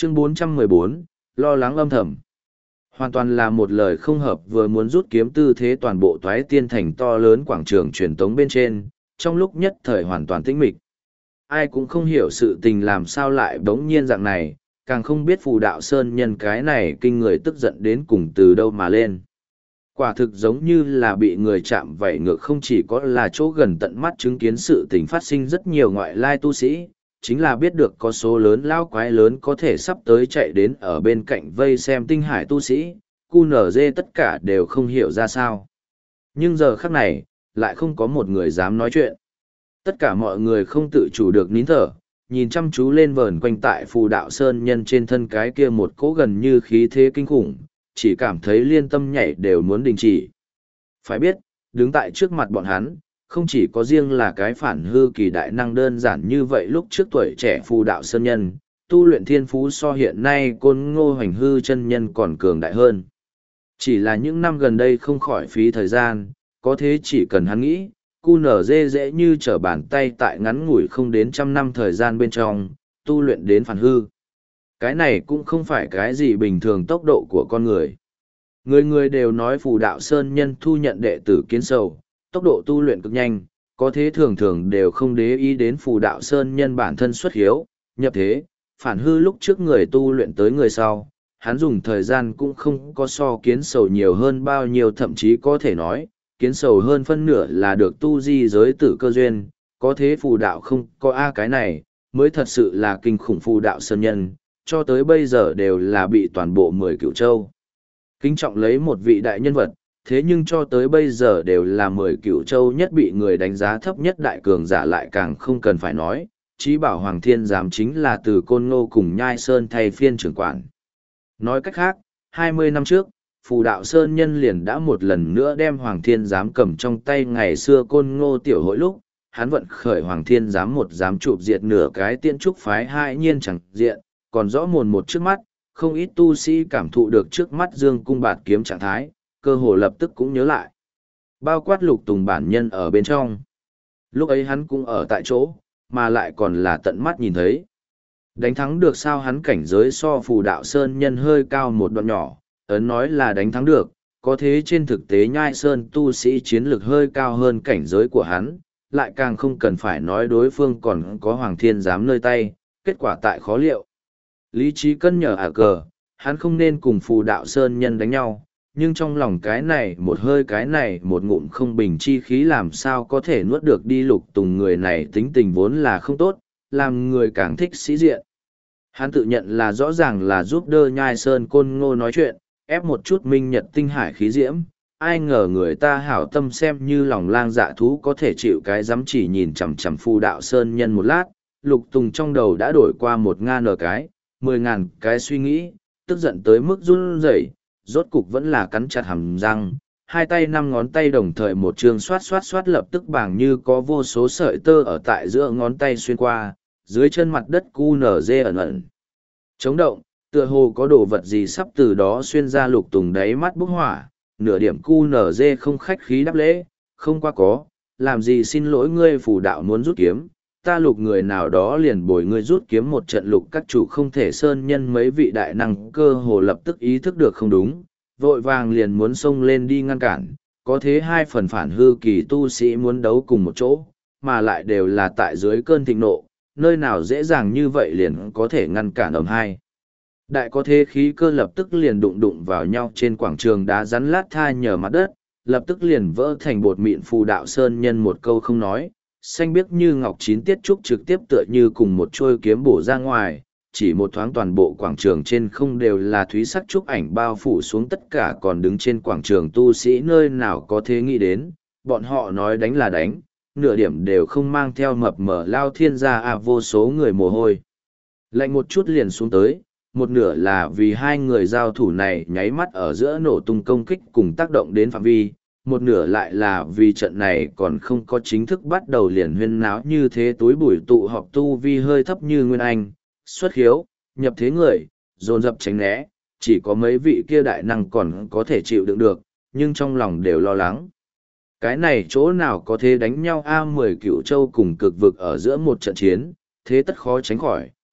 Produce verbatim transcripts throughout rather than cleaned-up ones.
Chương bốn trăm mười bốn, lo lắng âm thầm. Hoàn toàn là một lời không hợp vừa muốn rút kiếm tư thế toàn bộ toái tiên thành to lớn quảng trường truyền tống bên trên, trong lúc nhất thời hoàn toàn tĩnh mịch. Ai cũng không hiểu sự tình làm sao lại bỗng nhiên dạng này, càng không biết phù đạo sơn nhân cái này kinh người tức giận đến cùng từ đâu mà lên. Quả thực giống như là bị người chạm vảy ngược, không chỉ có là chỗ gần tận mắt chứng kiến sự tình phát sinh rất nhiều ngoại lai tu sĩ, chính là biết được có số lớn lao quái lớn có thể sắp tới chạy đến ở bên cạnh vây xem tinh hải tu sĩ, cu nở dê tất cả đều không hiểu ra sao. Nhưng giờ khắc này, lại không có một người dám nói chuyện. Tất cả mọi người không tự chủ được nín thở, nhìn chăm chú lên vờn quanh tại phù đạo sơn nhân trên thân cái kia một cỗ gần như khí thế kinh khủng, chỉ cảm thấy liên tâm nhảy đều muốn đình chỉ. Phải biết, đứng tại trước mặt bọn hắn, không chỉ có riêng là cái phản hư kỳ đại năng đơn giản như vậy, lúc trước tuổi trẻ phù đạo sơn nhân, tu luyện thiên phú so hiện nay côn ngô hoành hư chân nhân còn cường đại hơn. Chỉ là những năm gần đây không khỏi phí thời gian, có thế chỉ cần hắn nghĩ, cu nở dê dễ như trở bàn tay tại ngắn ngủi không đến trăm năm thời gian bên trong, tu luyện đến phản hư. Cái này cũng không phải cái gì bình thường tốc độ của con người. Người người đều nói phù đạo sơn nhân thu nhận đệ tử kiến sầu, tốc độ tu luyện cực nhanh, có thế thường thường đều không để ý đến phù đạo sơn nhân bản thân xuất hiếu, nhập thế, phản hư lúc trước người tu luyện tới người sau, hắn dùng thời gian cũng không có so kiến sầu nhiều hơn bao nhiêu, thậm chí có thể nói, kiến sầu hơn phân nửa là được tu di giới tử cơ duyên, có thế phù đạo không có a cái này, mới thật sự là kinh khủng phù đạo sơn nhân, cho tới bây giờ đều là bị toàn bộ mười cửu châu kính trọng lấy một vị đại nhân vật, thế nhưng cho tới bây giờ đều là mười cửu châu nhất bị người đánh giá thấp nhất đại cường giả, lại càng không cần phải nói, chí bảo Hoàng Thiên Giám chính là từ Côn Ngô cùng Nhai Sơn thay phiên trưởng quản. Nói cách khác, hai mươi năm trước, phù đạo sơn nhân liền đã một lần nữa đem Hoàng Thiên Giám cầm trong tay. Ngày xưa Côn Ngô tiểu hội lúc, hắn vận khởi Hoàng Thiên Giám một giám chụp diệt nửa cái tiên trúc phái, hai nhiên chẳng diện, còn rõ mồn một trước mắt, không ít tu sĩ cảm thụ được trước mắt dương cung bạt kiếm trạng thái, cơ hồ lập tức cũng nhớ lại. Bao quát Lục Tùng bản nhân ở bên trong. Lúc ấy hắn cũng ở tại chỗ, mà lại còn là tận mắt nhìn thấy. Đánh thắng được sao? Hắn cảnh giới so phù đạo sơn nhân hơi cao một đoạn nhỏ, ấn nói là đánh thắng được, có thế trên thực tế Nhai Sơn tu sĩ chiến lược hơi cao hơn cảnh giới của hắn, lại càng không cần phải nói đối phương còn có Hoàng Thiên Giám nơi tay, kết quả tại khó liệu. Lý trí cân nhở ả cờ, hắn không nên cùng phù đạo sơn nhân đánh nhau, nhưng trong lòng cái này một hơi cái này một ngụm không bình chi khí làm sao có thể nuốt được đi. Lục Tùng người này tính tình vốn là không tốt, làm người càng thích sĩ diện. Hắn tự nhận là rõ ràng là giúp đỡ Nhai Sơn Côn Ngô nói chuyện, ép một chút minh nhật tinh hải khí diễm, ai ngờ người ta hảo tâm xem như lòng lang dạ thú có thể chịu cái dám chỉ nhìn chằm chằm phù đạo sơn nhân một lát. Lục Tùng trong đầu đã đổi qua một ngàn nở cái, mười ngàn cái suy nghĩ, tức giận tới mức run rẩy, rốt cục vẫn là cắn chặt hàm răng, hai tay năm ngón tay đồng thời một trường xoát xoát xoát, lập tức bảng như có vô số sợi tơ ở tại giữa ngón tay xuyên qua, dưới chân mặt đất cu nở dê ẩn ẩn chống động, tựa hồ có đồ vật gì sắp từ đó xuyên ra. Lục Tùng đáy mắt bốc hỏa, nửa điểm cu nở dê không khách khí đáp lễ, không qua có, làm gì xin lỗi ngươi phù đạo muốn rút kiếm, ta Lục người nào đó liền bồi ngươi rút kiếm một trận. Lục các chủ không thể sơn nhân mấy vị đại năng cơ hồ lập tức ý thức được không đúng, vội vàng liền muốn xông lên đi ngăn cản, có thế hai phần phản hư kỳ tu sĩ muốn đấu cùng một chỗ, mà lại đều là tại dưới cơn thịnh nộ, nơi nào dễ dàng như vậy liền có thể ngăn cản ầm hai. Đại có thế khí cơ lập tức liền đụng đụng vào nhau trên quảng trường đá rắn lát tha nhờ mặt đất, lập tức liền vỡ thành bột mịn. Phù đạo sơn nhân một câu không nói, xanh biếc như ngọc chín tiết trúc trực tiếp tựa như cùng một trôi kiếm bổ ra ngoài, chỉ một thoáng toàn bộ quảng trường trên không đều là thúy sắc trúc ảnh bao phủ xuống. Tất cả còn đứng trên quảng trường tu sĩ nơi nào có thế nghĩ đến, bọn họ nói đánh là đánh, nửa điểm đều không mang theo mập mờ lao thiên gia à. Vô số người mồ hôi lạnh một chút liền xuống tới, một nửa là vì hai người giao thủ này nháy mắt ở giữa nổ tung công kích cùng tác động đến phạm vi, một nửa lại là vì trận này còn không có chính thức bắt đầu liền huyên náo như thế. Túi bụi tụ họp tu vi hơi thấp như Nguyên Anh, xuất khiếu, nhập thế người, dồn dập tránh né, chỉ có mấy vị kia đại năng còn có thể chịu đựng được, nhưng trong lòng đều lo lắng. Cái này chỗ nào có thế đánh nhau a, mười cửu châu cùng cực vực ở giữa một trận chiến, thế tất khó tránh khỏi,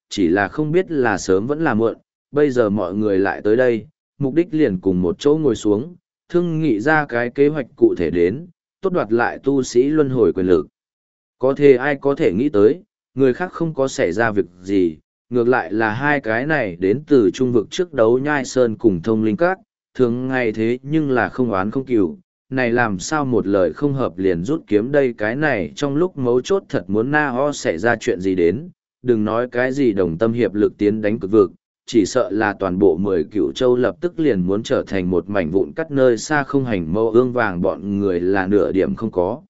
chỉ là không biết là sớm vẫn là muộn, bây giờ mọi người lại tới đây, mục đích liền cùng một chỗ ngồi xuống, thương nghị ra cái kế hoạch cụ thể đến, tốt đoạt lại tu sĩ luân hồi quyền lực. Có thể ai có thể nghĩ tới, người khác không có xảy ra việc gì, ngược lại là hai cái này đến từ trung vực trước đấu nhai sơn cùng thông linh các, thường ngày thế nhưng là không oán không cừu, này làm sao một lời không hợp liền rút kiếm đây cái này trong lúc mấu chốt thật muốn na ho xảy ra chuyện gì đến, đừng nói cái gì đồng tâm hiệp lực tiến đánh cực vực, chỉ sợ là toàn bộ mười cựu châu lập tức liền muốn trở thành một mảnh vụn cắt nơi xa không hành mâu ương vàng bọn người là nửa điểm không có.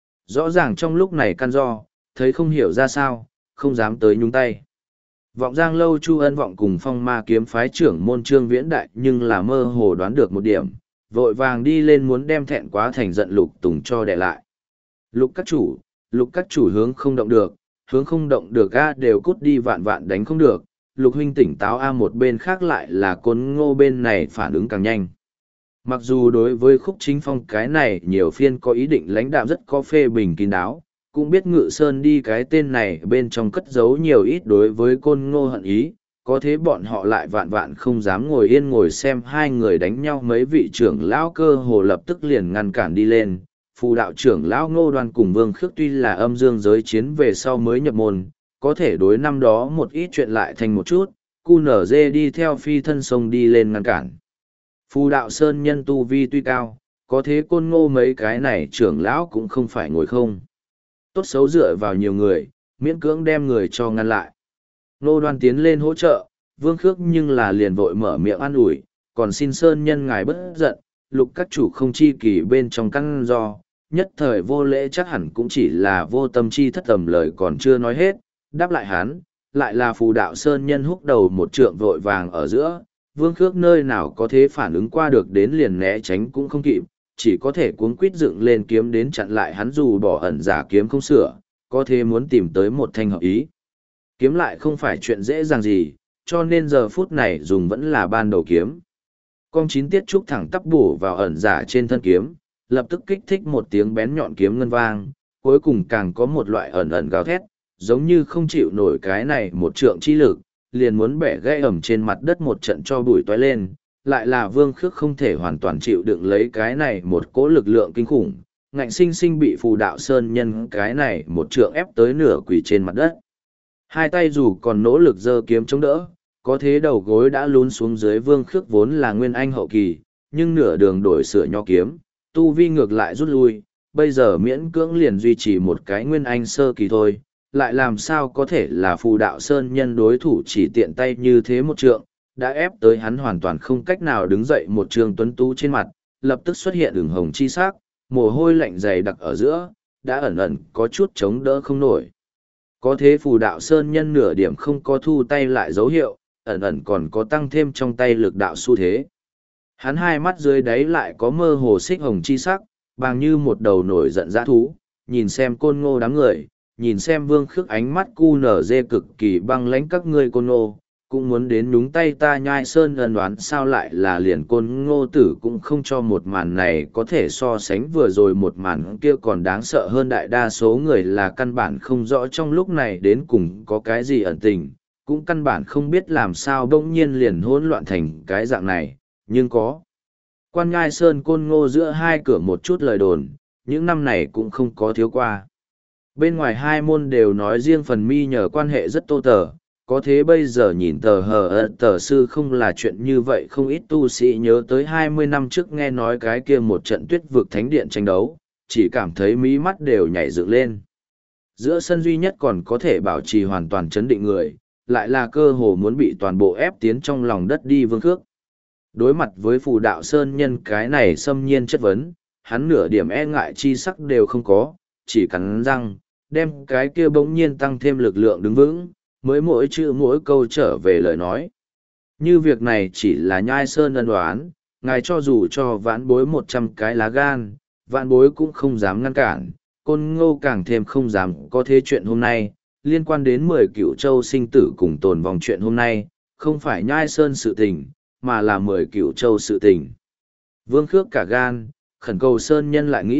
Rõ ràng trong lúc này căn do, thấy không hiểu ra sao, không dám tới nhúng tay. Vọng Giang Lâu Chu Ân Vọng cùng phong ma kiếm phái trưởng môn trương viễn đại nhưng là mơ hồ đoán được một điểm, vội vàng đi lên muốn đem thẹn quá thành giận Lục Tùng cho đè lại. Lục các chủ, lục các chủ hướng không động được, hướng không động được a đều cút đi vạn vạn đánh không được, lục huynh tỉnh táo a một bên khác lại là Côn Ngô bên này phản ứng càng nhanh. Mặc dù đối với Khúc Chính Phong cái này nhiều phiên có ý định lãnh đạm rất có phê bình kín đáo, cũng biết Ngự Sơn đi cái tên này bên trong cất giấu nhiều ít đối với Côn Ngô hận ý, có thế bọn họ lại vạn vạn không dám ngồi yên ngồi xem hai người đánh nhau, mấy vị trưởng lão cơ hồ lập tức liền ngăn cản đi lên. Phù đạo trưởng lão Ngô Đoan cùng Vương Khước tuy là âm dương giới chiến về sau mới nhập môn, có thể đối năm đó một ít chuyện lại thành một chút, cu nở dê đi theo phi thân sông đi lên ngăn cản. Phù đạo sơn nhân tu vi tuy cao, có thế Côn Ngô mấy cái này trưởng lão cũng không phải ngồi không. Tốt xấu dựa vào nhiều người, miễn cưỡng đem người cho ngăn lại. Ngô Đoan tiến lên hỗ trợ, Vương Khước nhưng là liền vội mở miệng an ủi, còn xin sơn nhân ngài bất giận, lục các chủ không chi kỳ bên trong căn do, nhất thời vô lễ chắc hẳn cũng chỉ là vô tâm chi thất tầm lời còn chưa nói hết, đáp lại hắn, lại là phù đạo sơn nhân húc đầu một trượng vội vàng ở giữa, Vương Khước nơi nào có thế phản ứng qua được đến liền né tránh cũng không kịp, chỉ có thể cuống quýt dựng lên kiếm đến chặn lại hắn dù bỏ ẩn giả kiếm không sửa, có thế muốn tìm tới một thanh hợp ý. Kiếm lại không phải chuyện dễ dàng gì, cho nên giờ phút này dùng vẫn là ban đầu kiếm. Con chín tiết trúc thẳng tắp bổ vào ẩn giả trên thân kiếm, lập tức kích thích một tiếng bén nhọn kiếm ngân vang, cuối cùng càng có một loại ẩn ẩn gào thét, giống như không chịu nổi cái này một trượng chi lực, liền muốn bẻ gãy ẩm trên mặt đất một trận cho bụi toái lên, lại là Vương Khước không thể hoàn toàn chịu đựng lấy cái này một cỗ lực lượng kinh khủng, ngạnh sinh sinh bị phù đạo sơn nhân cái này một trượng ép tới nửa quỳ trên mặt đất. Hai tay dù còn nỗ lực giơ kiếm chống đỡ, có thế đầu gối đã lún xuống dưới. Vương Khước vốn là nguyên anh hậu kỳ, nhưng nửa đường đổi sửa nho kiếm, tu vi ngược lại rút lui, bây giờ miễn cưỡng liền duy trì một cái nguyên anh sơ kỳ thôi, lại làm sao có thể là phù đạo sơn nhân đối thủ chỉ tiện tay như thế một trượng, đã ép tới hắn hoàn toàn không cách nào đứng dậy. Một trường tuấn tú trên mặt, lập tức xuất hiện ửng hồng chi sắc, mồ hôi lạnh dày đặc ở giữa, đã ẩn ẩn có chút chống đỡ không nổi. Có thế phù đạo sơn nhân nửa điểm không có thu tay lại dấu hiệu, ẩn ẩn còn có tăng thêm trong tay lực đạo xu thế. Hắn hai mắt dưới đáy lại có mơ hồ xích hồng chi sắc, bằng như một đầu nổi giận dã thú, nhìn xem Côn Ngô đám người, nhìn xem Vương Khước ánh mắt cu nở dê cực kỳ băng lãnh, các ngươi Côn Ngô, cũng muốn đến nhúng tay ta nhai sơn ân đoán sao, lại là liền Côn Ngô tử cũng không cho. Một màn này có thể so sánh vừa rồi một màn kia còn đáng sợ hơn, đại đa số người là căn bản không rõ trong lúc này đến cùng có cái gì ẩn tình, cũng căn bản không biết làm sao bỗng nhiên liền hỗn loạn thành cái dạng này, nhưng có. Quan nhai sơn Côn Ngô giữa hai cửa một chút lời đồn, những năm này cũng không có thiếu qua. Bên ngoài hai môn đều nói riêng phần mi nhờ quan hệ rất tô tờ, có thế bây giờ nhìn tờ hờ ợt tờ sư không là chuyện như vậy. Không ít tu sĩ nhớ tới hai mươi năm trước nghe nói cái kia một trận tuyết vực thánh điện tranh đấu, chỉ cảm thấy mí mắt đều nhảy dựng lên. Giữa sân duy nhất còn có thể bảo trì hoàn toàn chấn định người, lại là cơ hồ muốn bị toàn bộ ép tiến trong lòng đất đi Vương Khước. Đối mặt với phù đạo sơn nhân cái này xâm nhiên chất vấn, hắn nửa điểm e ngại chi sắc đều không có, chỉ cắn răng, đem cái kia bỗng nhiên tăng thêm lực lượng đứng vững, mới mỗi chữ mỗi câu trở về lời nói. Như việc này chỉ là nhai sơn ân đoán, ngài cho dù cho vãn bối một trăm cái lá gan, vãn bối cũng không dám ngăn cản, Côn Ngô càng thêm không dám có thế. Chuyện hôm nay, liên quan đến mười cựu châu sinh tử cùng tồn vong, chuyện hôm nay, không phải nhai sơn sự tình, mà là mười cựu châu sự tình. Vương Khước cả gan, khẩn cầu sơn nhân lại nghĩ,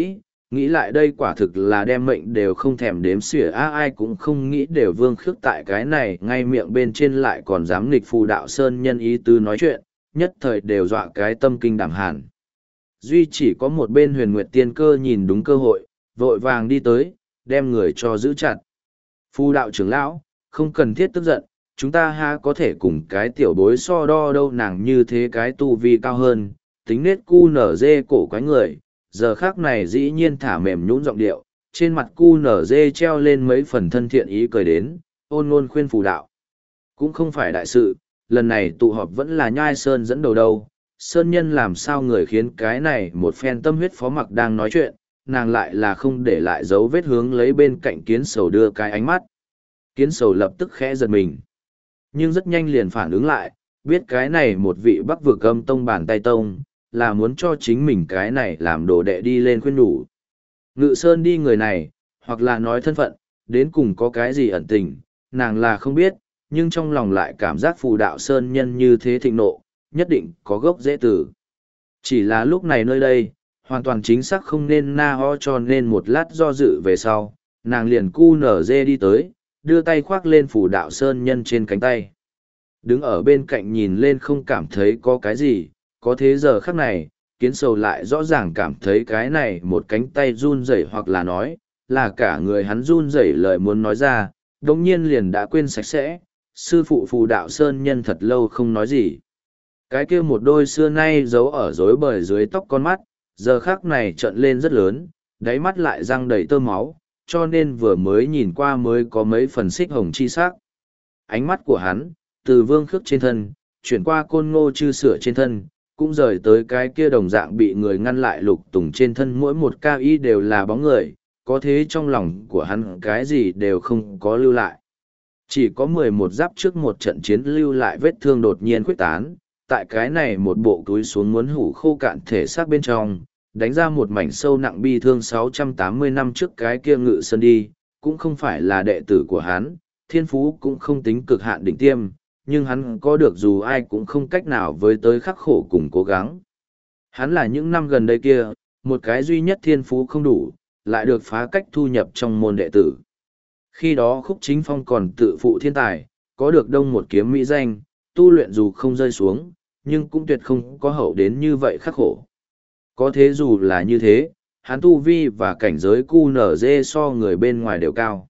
Nghĩ lại đây quả thực là đem mệnh đều không thèm đếm xỉa a ai cũng không nghĩ đều Vương Khước tại cái này ngay miệng bên trên lại còn dám nghịch phù đạo sơn nhân ý tứ nói chuyện, nhất thời đều dọa cái tâm kinh đảm hàn. Duy chỉ có một bên Huyền Nguyệt Tiên Cơ nhìn đúng cơ hội, vội vàng đi tới, đem người cho giữ chặt. Phù đạo trưởng lão, không cần thiết tức giận, chúng ta ha có thể cùng cái tiểu bối so đo đâu, nàng như thế cái tu vi cao hơn, tính nết cu nở dê cổ quái người, giờ khác này dĩ nhiên thả mềm nhũn giọng điệu, trên mặt cu nở dê treo lên mấy phần thân thiện ý cười đến, ôn ngôn khuyên phù đạo. Cũng không phải đại sự, lần này tụ họp vẫn là Nhai Sơn dẫn đầu đâu, Sơn nhân làm sao người khiến cái này một phen tâm huyết phó mặc đang nói chuyện, nàng lại là không để lại dấu vết hướng lấy bên cạnh kiến sầu đưa cái ánh mắt. Kiến sầu lập tức khẽ giật mình. Nhưng rất nhanh liền phản ứng lại, biết cái này một vị bắc vực âm tông bàn tay tông, là muốn cho chính mình cái này làm đồ đệ đi lên khuyên nhủ. Ngự Sơn đi người này, hoặc là nói thân phận, đến cùng có cái gì ẩn tình, nàng là không biết, nhưng trong lòng lại cảm giác phù đạo Sơn nhân như thế thịnh nộ, nhất định có gốc dễ tử. Chỉ là lúc này nơi đây, hoàn toàn chính xác không nên na ho cho nên một lát do dự về sau, nàng liền cu nở dê đi tới, đưa tay khoác lên phù đạo Sơn nhân trên cánh tay. Đứng ở bên cạnh nhìn lên không cảm thấy có cái gì, có thế giờ khắc này, kiến sầu lại rõ ràng cảm thấy cái này một cánh tay run rẩy hoặc là nói, là cả người hắn run rẩy lời muốn nói ra, đồng nhiên liền đã quên sạch sẽ, sư phụ phù đạo Sơn nhân thật lâu không nói gì. Cái kia một đôi xưa nay giấu ở rối bời dưới tóc con mắt, giờ khắc này trợn lên rất lớn, đáy mắt lại răng đầy tơ máu, cho nên vừa mới nhìn qua mới có mấy phần xích hồng chi sắc. Ánh mắt của hắn, từ Vương Khước trên thân, chuyển qua Côn Ngô Chư Sửa trên thân, cũng rời tới cái kia đồng dạng bị người ngăn lại Lục Tùng trên thân, mỗi một ca y đều là bóng người, có thế trong lòng của hắn cái gì đều không có lưu lại. Chỉ có mười một giáp trước một trận chiến lưu lại vết thương đột nhiên khuếch tán, tại cái này một bộ túi xuống muốn hủ khô cạn thể xác bên trong, đánh ra một mảnh sâu nặng bi thương sáu trăm tám mươi năm trước cái kia Ngự Sơn đi, cũng không phải là đệ tử của hắn, thiên phú cũng không tính cực hạn đỉnh tiêm, nhưng hắn có được dù ai cũng không cách nào với tới khắc khổ cùng cố gắng. Hắn là những năm gần đây kia, một cái duy nhất thiên phú không đủ, lại được phá cách thu nhập trong môn đệ tử. Khi đó Khúc Chính Phong còn tự phụ thiên tài, có được đông một kiếm mỹ danh, tu luyện dù không rơi xuống, nhưng cũng tuyệt không có hậu đến như vậy khắc khổ. Có thế dù là như thế, hắn tu vi và cảnh giới cu nở dê so người bên ngoài đều cao.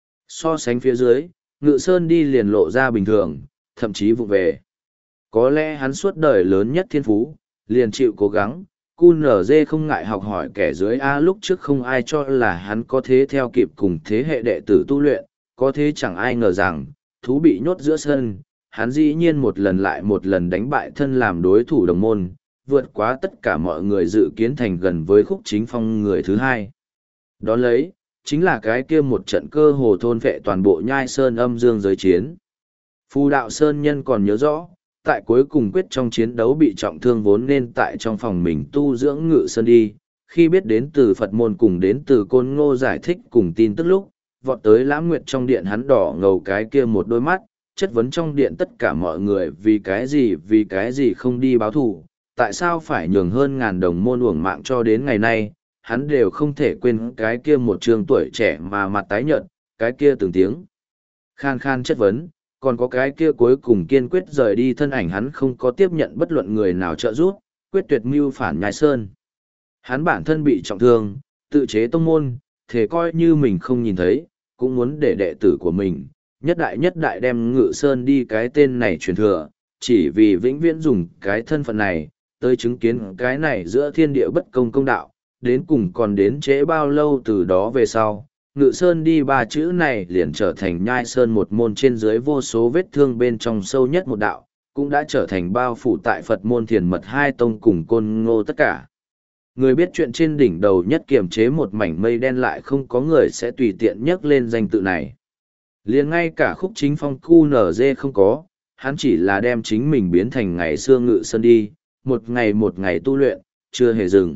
So sánh phía dưới, Ngự Sơn đi liền lộ ra bình thường, thậm chí vụ về. Có lẽ hắn suốt đời lớn nhất thiên phú, liền chịu cố gắng, cu nở dê không ngại học hỏi kẻ dưới A lúc trước không ai cho là hắn có thế theo kịp cùng thế hệ đệ tử tu luyện, có thế chẳng ai ngờ rằng, thú bị nhốt giữa sân, hắn dĩ nhiên một lần lại một lần đánh bại thân làm đối thủ đồng môn, vượt quá tất cả mọi người dự kiến thành gần với Khúc Chính Phong người thứ hai. Đó lấy, chính là cái kia một trận cơ hồ thôn vệ toàn bộ Nhai Sơn âm dương giới chiến. Phù đạo Sơn nhân còn nhớ rõ, tại cuối cùng quyết trong chiến đấu bị trọng thương vốn nên tại trong phòng mình tu dưỡng Ngự Sơn đi, khi biết đến từ Phật môn cùng đến từ Côn Ngô giải thích cùng tin tức lúc, vọt tới Lãm Nguyệt trong điện hắn đỏ ngầu cái kia một đôi mắt, chất vấn trong điện tất cả mọi người vì cái gì vì cái gì không đi báo thù, tại sao phải nhường hơn ngàn đồng môn uổng mạng cho đến ngày nay, hắn đều không thể quên cái kia một trường tuổi trẻ mà mặt tái nhợt, cái kia từng tiếng khan khan chất vấn, còn có cái kia cuối cùng kiên quyết rời đi thân ảnh hắn không có tiếp nhận bất luận người nào trợ giúp, quyết tuyệt mưu phản Nhai Sơn. Hắn bản thân bị trọng thương, tự chế tông môn, thể coi như mình không nhìn thấy, cũng muốn để đệ tử của mình, nhất đại nhất đại đem Ngự Sơn đi cái tên này truyền thừa, chỉ vì vĩnh viễn dùng cái thân phận này, tới chứng kiến cái này giữa thiên địa bất công công đạo, đến cùng còn đến trễ bao lâu từ đó về sau. Ngự Sơn đi ba chữ này liền trở thành Nhai Sơn một môn trên dưới vô số vết thương bên trong sâu nhất một đạo, cũng đã trở thành bao phủ tại Phật môn thiền mật hai tông cùng Côn Ngô tất cả. Người biết chuyện trên đỉnh đầu nhất kiềm chế một mảnh mây đen lại không có người sẽ tùy tiện nhắc lên danh tự này. Liền ngay cả Khúc Chính Phong cu nở dê không có, hắn chỉ là đem chính mình biến thành ngày xưa Ngự Sơn đi, một ngày một ngày tu luyện, chưa hề dừng.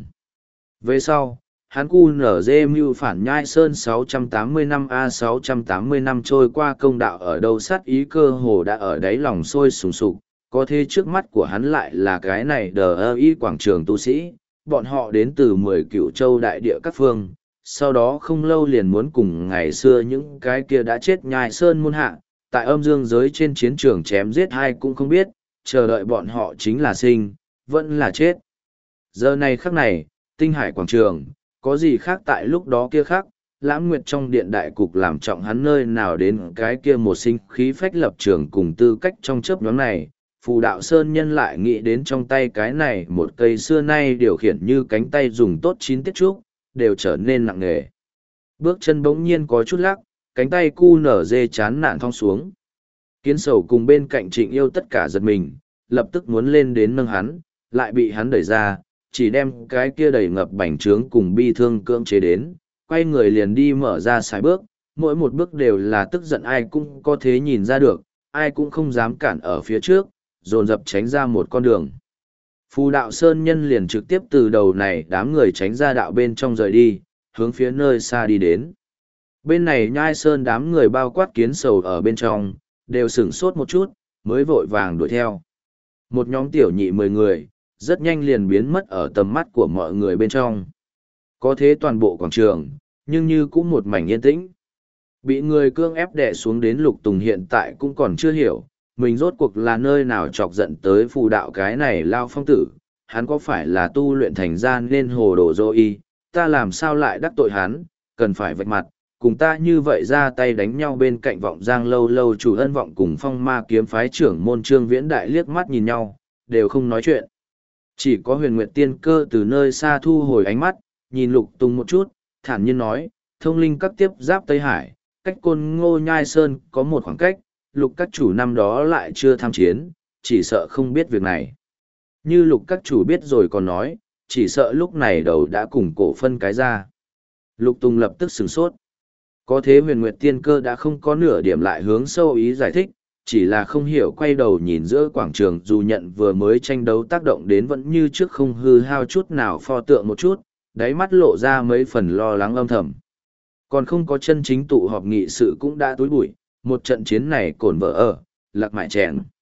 Về sau, hắn cu nở dê mưu phản Nhai Sơn sáu trăm tám mươi năm a sáu trăm tám mươi năm trôi qua công đạo ở đâu sát ý cơ hồ đã ở đáy lòng sôi sùng sục, có thế trước mắt của hắn lại là cái này đờ ơ y quảng trường tu sĩ, bọn họ đến từ mười cựu châu đại địa các phương, sau đó không lâu liền muốn cùng ngày xưa những cái kia đã chết nhai sơn môn hạ, tại âm dương giới trên chiến trường chém giết hai cũng không biết, chờ đợi bọn họ chính là sinh, vẫn là chết. Giờ này khắc này, tinh hải quảng trường, có gì khác tại lúc đó kia khác, lãng nguyệt trong điện đại cục làm trọng hắn nơi nào đến cái kia một sinh khí phách lập trường cùng tư cách trong chớp nhóm này. Phù đạo sơn nhân lại nghĩ đến trong tay cái này một cây xưa nay điều khiển như cánh tay dùng tốt chín tiết trúc, đều trở nên nặng nề. Bước chân bỗng nhiên có chút lắc, cánh tay cu nở dê chán nản thong xuống. Kiến sầu cùng bên cạnh trịnh yêu tất cả giật mình, lập tức muốn lên đến nâng hắn, lại bị hắn đẩy ra, chỉ đem cái kia đầy ngập bành trướng cùng bi thương cưỡng chế đến, quay người liền đi mở ra xài bước, mỗi một bước đều là tức giận ai cũng có thể nhìn ra được, ai cũng không dám cản ở phía trước, dồn dập tránh ra một con đường. Phù đạo sơn nhân liền trực tiếp từ đầu này đám người tránh ra đạo bên trong rời đi, hướng phía nơi xa đi đến. Bên này nhai sơn đám người bao quát kiến sầu ở bên trong, đều sửng sốt một chút, mới vội vàng đuổi theo. Một nhóm tiểu nhị mười người, rất nhanh liền biến mất ở tầm mắt của mọi người bên trong. Có thế toàn bộ quảng trường, nhưng như cũng một mảnh yên tĩnh. Bị người cương ép đè xuống đến Lục Tùng hiện tại cũng còn chưa hiểu, mình rốt cuộc là nơi nào chọc giận tới phù đạo cái này lao phong tử, hắn có phải là tu luyện thành ra nên hồ đồ dô y, ta làm sao lại đắc tội hắn, cần phải vạch mặt, cùng ta như vậy ra tay đánh nhau bên cạnh vọng giang lâu lâu chủ ân vọng cùng phong ma kiếm phái trưởng môn trương viễn đại liếc mắt nhìn nhau, đều không nói chuyện. Chỉ có huyền nguyệt tiên cơ từ nơi xa thu hồi ánh mắt, nhìn Lục Tùng một chút, thản nhiên nói, thông linh các tiếp giáp Tây Hải, cách côn ngô nhai sơn có một khoảng cách, Lục các chủ năm đó lại chưa tham chiến, chỉ sợ không biết việc này. Như Lục các chủ biết rồi còn nói, chỉ sợ lúc này đầu đã cùng cổ phân cái ra. Lục Tùng lập tức sửng sốt. Có thế huyền nguyệt tiên cơ đã không có nửa điểm lại hướng sâu ý giải thích, chỉ là không hiểu quay đầu nhìn giữa quảng trường dù nhận vừa mới tranh đấu tác động đến vẫn như trước không hư hao chút nào pho tượng một chút, đáy mắt lộ ra mấy phần lo lắng âm thầm. Còn không có chân chính tụ họp nghị sự cũng đã túi bụi, một trận chiến này cổn vỡ ở, lạc mại chèn.